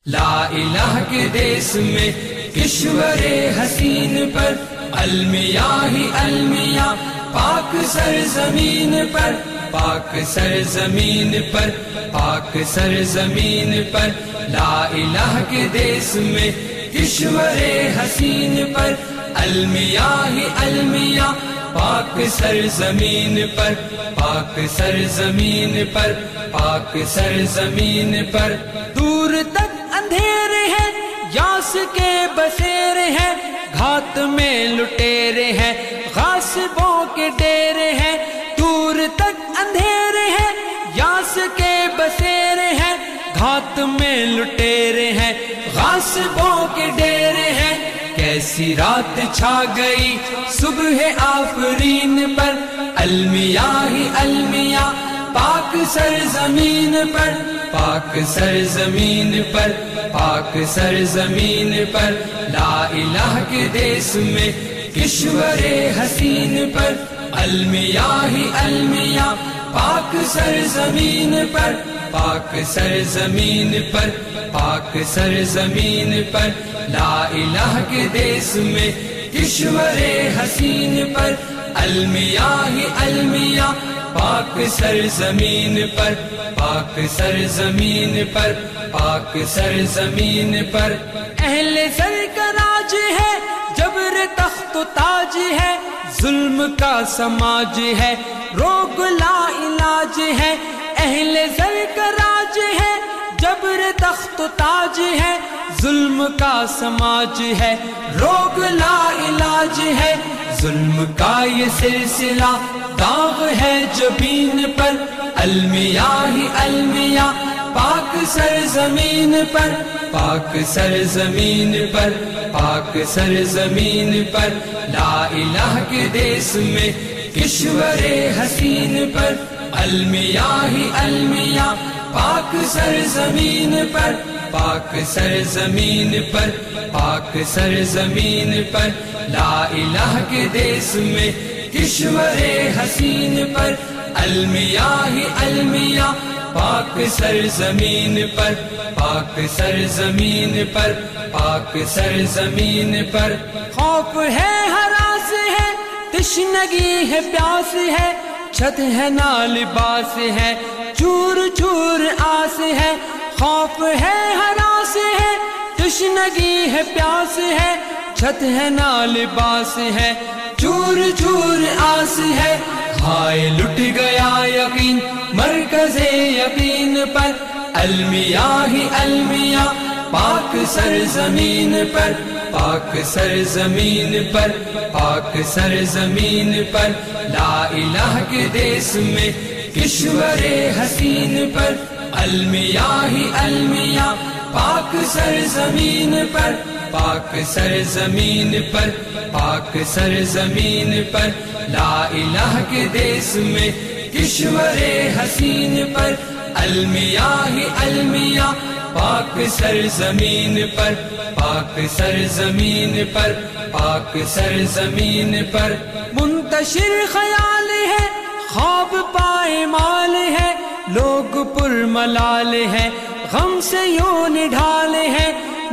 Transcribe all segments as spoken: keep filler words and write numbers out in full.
لا الہ کے دیس میں کشور حسین پر المیاں ہی المیاں پاک سرزمین پر پاک سرزمین پر پاک سرزمین پر لا الہ کے دیس میں کشور حسین پر المیاں ہی المیاں پاک سرزمین پر پاک سرزمین پر پاک سرزمین پر دور تک اندھیرے ہیں یاس کے بسیرے ہیں گھات میں لٹیرے ہیں غاصبوں کے ڈیرے ہیں دور تک اندھیرے ہیں یاس کے بسیرے ہیں گھات میں لٹیرے ہیں غاصبوں کے ڈیرے ہیں کیسی رات چھا گئی صبح آفرین پر المیاں ہی المیاں پاک سرزمین پر پاک سرزمین پر پاک سرزمین پر لا الہ کے دیس میں کشور حسین پر المیاں ہی المیاں پاک سرزمین پر پاک سرزمین پر پاک سرزمین پر لا الہ کے دیس میں کشور حسین پر المیاں ہی المیاں پاک سرزمین پر پاک سرزمین پر پاک سرزمین پر اہل سر کا راج ہے جبر تخت و تاج ہے ظلم کا سماج ہے روگ لا علاج ہے اہل سر کا راج ہے جبر تخت و تاج ہے ظلم کا سماج ہے روگ لا علاج ہے ظلم کا یہ سلسلہ داغ ہے جبین پر المیاں ہی المیاں پاک سرزمین پر پاک سرزمین پر پاک سرزمین پر لا الہ کے دیس میں کشور حسین پر المیاں ہی المیاں پاک سرزمین پر پاک سرزمین پر پاک سرزمین پر لا الہ کے دیس میں کشور حسین پر المیاں ہی المیاں پاک سرزمین پر پاک سرزمین پر پاک سرزمین پر خوف ہے ہراس ہے تشنگی ہے پیاس ہے چھت ہے نہ لباس ہے چور چور آس ہے خوف ہے ہراس ہے تشنگی ہے پیاس ہے چھت ہے نہ لباس ہے چور چور آس ہے ہائے لٹ گیا یقین مرکز یقین پر المیاں ہی المیاں پاک سرزمین پر پاک سرزمین پر پاک سرزمین پر لا الہ کے دیس میں کشور حسین پر المیاں ہی المیاں پاک سرزمین پر پاک سرزمین پر پاک سرزمین پر لا الہ کے دیس میں کشور حسین پر المیاں ہی المیاں پاک سرزمین پر پاک سرزمین پر پاک سرزمین پر منتشر خیال ہے خواب پائے مال ہے لوگ پر ملال ہے غم سے یوں نڈھال ہے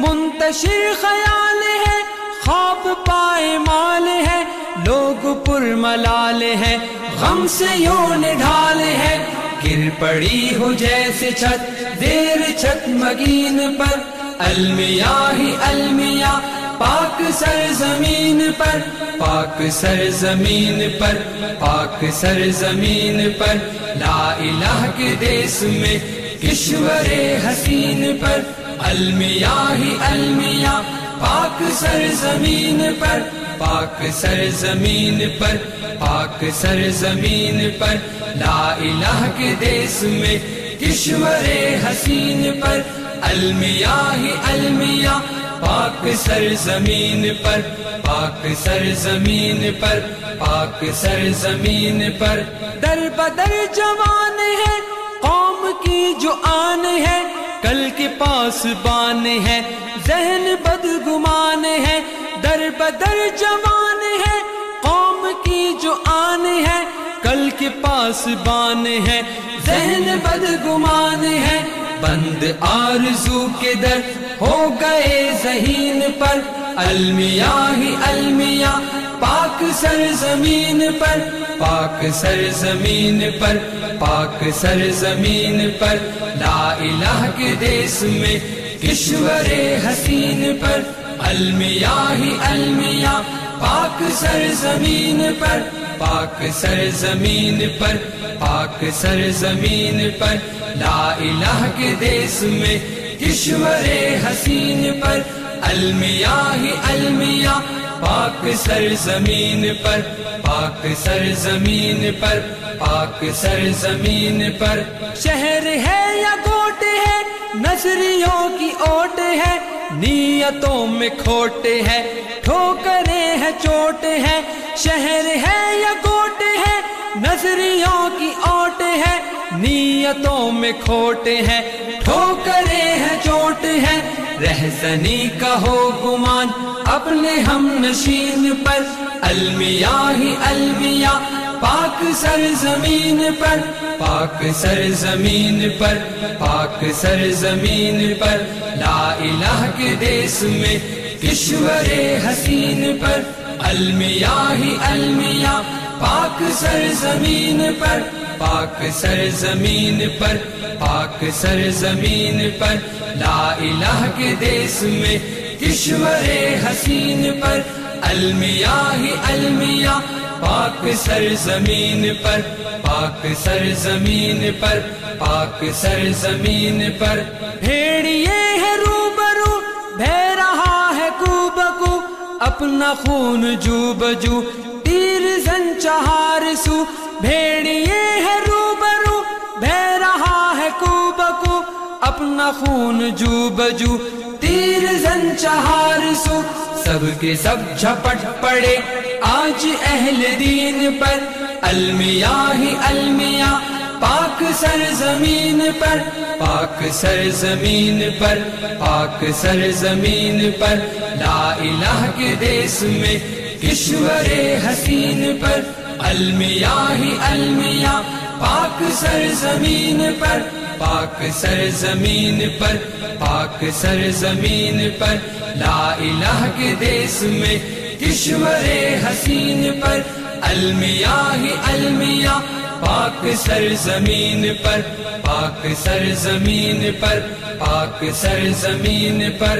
منتشر خیال ہے خواب پائے مال ہے لوگ پر ملال ہے غم سے یوں نڈھال ہے گر پڑی ہو جیسے چھت دیر چھت مگین پر المیاں ہی المیاں پاک سرزمین پر پاک سرزمین پر پاک سرزمین پر لا الہ کے دیس میں کشور حسین پر المیاں ہی المیاں پاک سرزمین پر پاک سرزمین پر پاک سرزمین پر لا الہ کے دیس میں کشور حسین پر المیاں ہی المیاں پاک سرزمین پر پاک سرزمین پر پاک سرزمین پر در بدر جوان ہے قوم کی جو آن ہے کل کے پاس بان ہے ذہن بدگمان ہے در بدر جوان ہے قوم کی جو آن ہے کل کے پاس بان ہے ذہن بدگمان ہے بند آرزو کے در ہو گئے ذہین پر، المیاں ہی المیاں پاک سرزمین پر، پاک سرزمین پر، پاک سرزمین پر، لا الہ کے دیس میں کشور حسین پر، المیاں ہی المیاں پاک سرزمین پر، پاک سرزمین پر، پاک سرزمین پر، لا الہ کے دیس میں کشور حسین پر، المیاں ہی المیاں پاک سرزمین پر، پاک سرزمین پر، پاک سرزمین پر، شہر ہے یا کوٹ ہے نظریوں کی اوٹ ہے، نیتوں میں کھوٹ ہے ٹھوکریں ہیں چوٹ ہے، شہر ہے یا کوٹ ہے نظریوں کی اوٹ ہے، نیتوں میں کھوٹ ہے ٹھوکریں ہیں چوٹ ہے، رہزنی کا ہو گمان اپنے ہم نشین پر، المیاں ہی المیاں پاک سرزمین پر، پاک سرزمین پر، پاک سرزمین پر، لا الہ کے دیس میں کشور حسین پر، المیاں ہی المیاں پاک سرزمین پر، پاک سرزمین پر، پاک سرزمین پر، لا الہ کے دیس میں کشور حسین پر، المیاں ہی المیاں پاک سرزمین پر، پاک سرزمین پر، پاک سرزمین پر، بھیڑیے ہے روبرو بہ رہا ہے کو بکو، اپنا خون جو بجو تیر زن چہار سو، بھیڑیے ہے روبرو بہ رہا ہے کو بکو، اپنا خون جو بجو تیر زن چہار سو، سب کے سب جھپٹ پڑے آج اہل دین پر، المیاں ہی المیاں پاک سرزمین پر، پاک سرزمین پر، پاک سرزمین پر، لا الہ کے دیس میں کشور حسین پر، المیاں ہی المیاں پاک سرزمین پر، پاک سرزمین پر، پاک سرزمین پر، لا الہ کے دیس میں کشور حسین پر، المیاں ہی المیاں پاک سرزمین پر، پاک سرزمین پر، پاک سرزمین پر،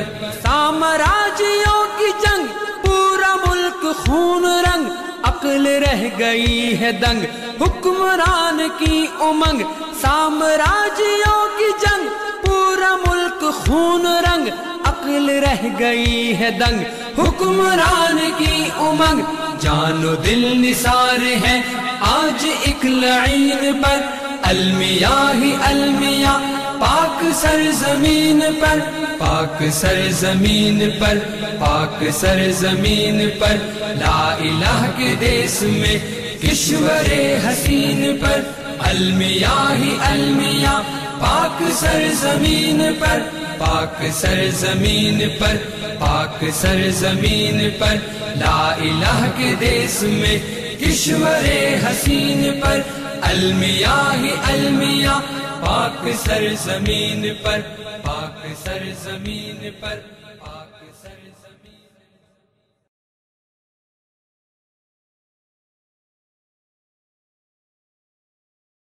سامراجیوں کی جنگ پورا ملک خون رنگ، عقل رہ گئی ہے دنگ حکمران کی امنگ، سامراجیوں کی جنگ پورا ملک خون رنگ، عقل رہ گئی ہے دنگ حکمران کی امنگ، جان و دل نثار ہے آج ایک لعین پر، المیاں ہی المیاں پاک سرزمین پر، پاک سرزمین پر، پاک سرزمین پر، لا الہ کے دیس میں کشور حسین پر، المیاں ہی المیاں پاک سرزمین پر، پاک سرزمین پر، پاک سرزمین پر، لا الہ کے دیس میں کشور حسین پر، المیاں ہی المیاں پاک سرزمین پر، پاک سرزمین پر۔